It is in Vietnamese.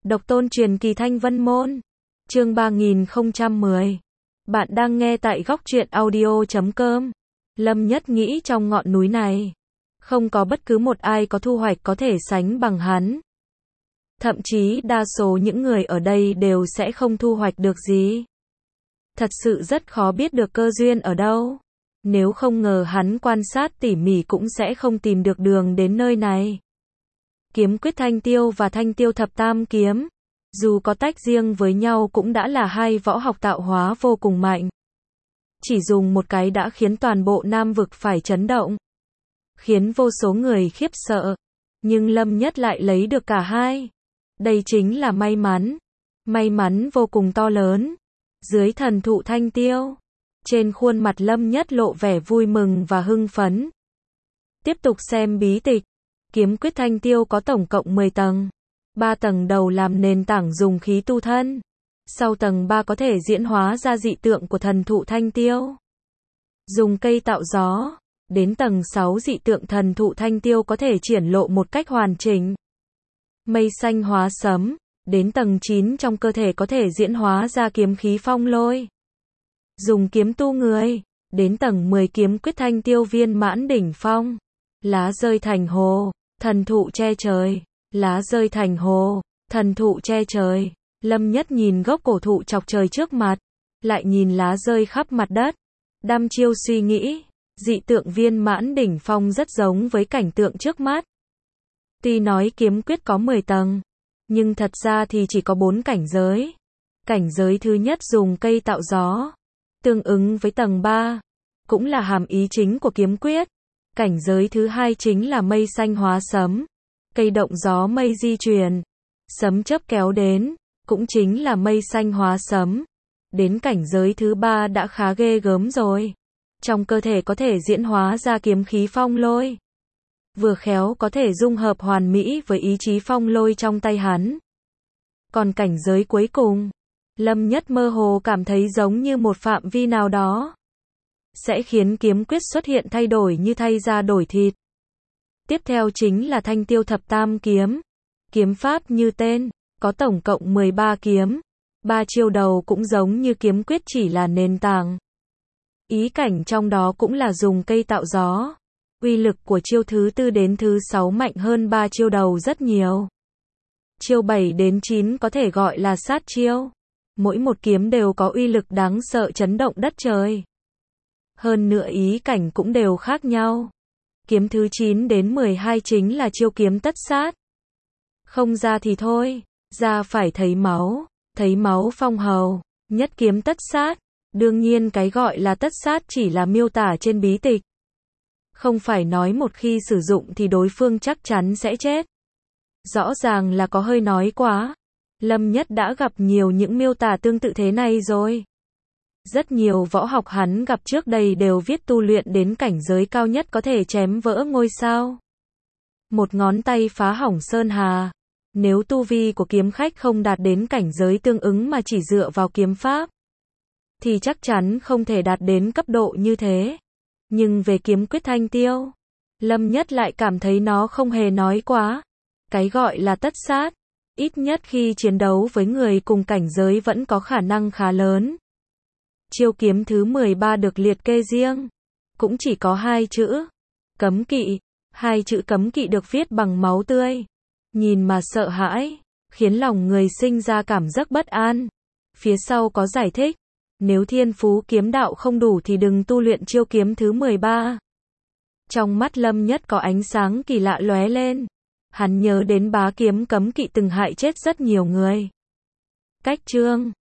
Độc tôn truyền kỳ Thanh Vân Môn. Chương 3010. Bạn đang nghe tại góc truyện audio.com. Lâm Nhất nghĩ trong ngọn núi này, không có bất cứ một ai có thu hoạch có thể sánh bằng hắn. Thậm chí đa số những người ở đây đều sẽ không thu hoạch được gì. Thật sự rất khó biết được cơ duyên ở đâu. Nếu không ngờ hắn quan sát tỉ mỉ cũng sẽ không tìm được đường đến nơi này. Kiếm quyết Thanh Tiêu và Thanh Tiêu Thập Tam Kiếm, dù có tách riêng với nhau cũng đã là hai võ học tạo hóa vô cùng mạnh. Chỉ dùng một cái đã khiến toàn bộ Nam vực phải chấn động, khiến vô số người khiếp sợ, nhưng Lâm Nhất lại lấy được cả hai. Đây chính là may mắn vô cùng to lớn. Dưới thần thụ Thanh Tiêu, trên khuôn mặt Lâm Nhất lộ vẻ vui mừng và hưng phấn. Tiếp tục xem bí tịch. Kiếm quyết Thanh Tiêu có tổng cộng 10 tầng. 3 tầng đầu làm nền tảng dùng khí tu thân. Sau tầng 3 có thể diễn hóa ra dị tượng của thần thụ Thanh Tiêu, dùng cây tạo gió. Đến tầng 6 dị tượng thần thụ Thanh Tiêu có thể triển lộ một cách hoàn chỉnh. Mây xanh hóa sấm. Đến tầng 9 trong cơ thể có thể diễn hóa ra kiếm khí phong lôi, dùng kiếm tu người. Đến tầng 10 kiếm quyết Thanh Tiêu viên mãn đỉnh phong. Lá rơi thành hồ, thần thụ che trời. Lá rơi thành hồ, thần thụ che trời. Lâm Nhất nhìn gốc cổ thụ chọc trời trước mặt, lại nhìn lá rơi khắp mặt đất. Đăm chiêu suy nghĩ, dị tượng viên mãn đỉnh phong rất giống với cảnh tượng trước mắt. Tuy nói kiếm quyết có 10 tầng, nhưng thật ra thì chỉ có 4 cảnh giới. Cảnh giới thứ nhất dùng cây tạo gió, tương ứng với tầng 3, cũng là hàm ý chính của kiếm quyết. Cảnh giới thứ hai chính là mây xanh hóa sấm, cây động gió mây di chuyển, sấm chớp kéo đến, cũng chính là mây xanh hóa sấm. Đến cảnh giới thứ ba đã khá ghê gớm rồi. Trong cơ thể có thể diễn hóa ra kiếm khí phong lôi, vừa khéo có thể dung hợp hoàn mỹ với ý chí phong lôi trong tay hắn. Còn cảnh giới cuối cùng, Lâm Nhất mơ hồ cảm thấy giống như một phạm vi nào đó sẽ khiến kiếm quyết xuất hiện thay đổi như thay da đổi thịt. Tiếp theo chính là Thanh Tiêu Thập Tam Kiếm. Kiếm pháp như tên, có tổng cộng 13 kiếm. 3 chiêu đầu cũng giống như kiếm quyết chỉ là nền tảng. Ý cảnh trong đó cũng là dùng cây tạo gió. Uy lực của chiêu thứ 4 đến thứ 6 mạnh hơn 3 chiêu đầu rất nhiều. Chiêu 7 đến 9 có thể gọi là sát chiêu. Mỗi một kiếm đều có uy lực đáng sợ chấn động đất trời. Hơn nữa ý cảnh cũng đều khác nhau. Kiếm thứ 9 đến 12 chính là chiêu kiếm tất sát. Không ra thì thôi, ra phải thấy máu phong hầu, nhất kiếm tất sát. Đương nhiên cái gọi là tất sát chỉ là miêu tả trên bí tịch. Không phải nói một khi sử dụng thì đối phương chắc chắn sẽ chết. Rõ ràng là có hơi nói quá. Lâm Nhất đã gặp nhiều những miêu tả tương tự thế này rồi. Rất nhiều võ học hắn gặp trước đây đều viết tu luyện đến cảnh giới cao nhất có thể chém vỡ ngôi sao. Một ngón tay phá hỏng sơn hà. Nếu tu vi của kiếm khách không đạt đến cảnh giới tương ứng mà chỉ dựa vào kiếm pháp, thì chắc chắn không thể đạt đến cấp độ như thế. Nhưng về kiếm quyết Thanh Tiêu, Lâm Nhất lại cảm thấy nó không hề nói quá. Cái gọi là tất sát, ít nhất khi chiến đấu với người cùng cảnh giới vẫn có khả năng khá lớn. Chiêu kiếm thứ 13 được liệt kê riêng, cũng chỉ có 2 chữ, cấm kỵ. 2 chữ cấm kỵ được viết bằng máu tươi. Nhìn mà sợ hãi, khiến lòng người sinh ra cảm giác bất an. Phía sau có giải thích, nếu thiên phú kiếm đạo không đủ thì đừng tu luyện chiêu kiếm thứ 13. Trong mắt Lâm Nhất có ánh sáng kỳ lạ lóe lên. Hắn nhớ đến bá kiếm cấm kỵ từng hại chết rất nhiều người. Cách chương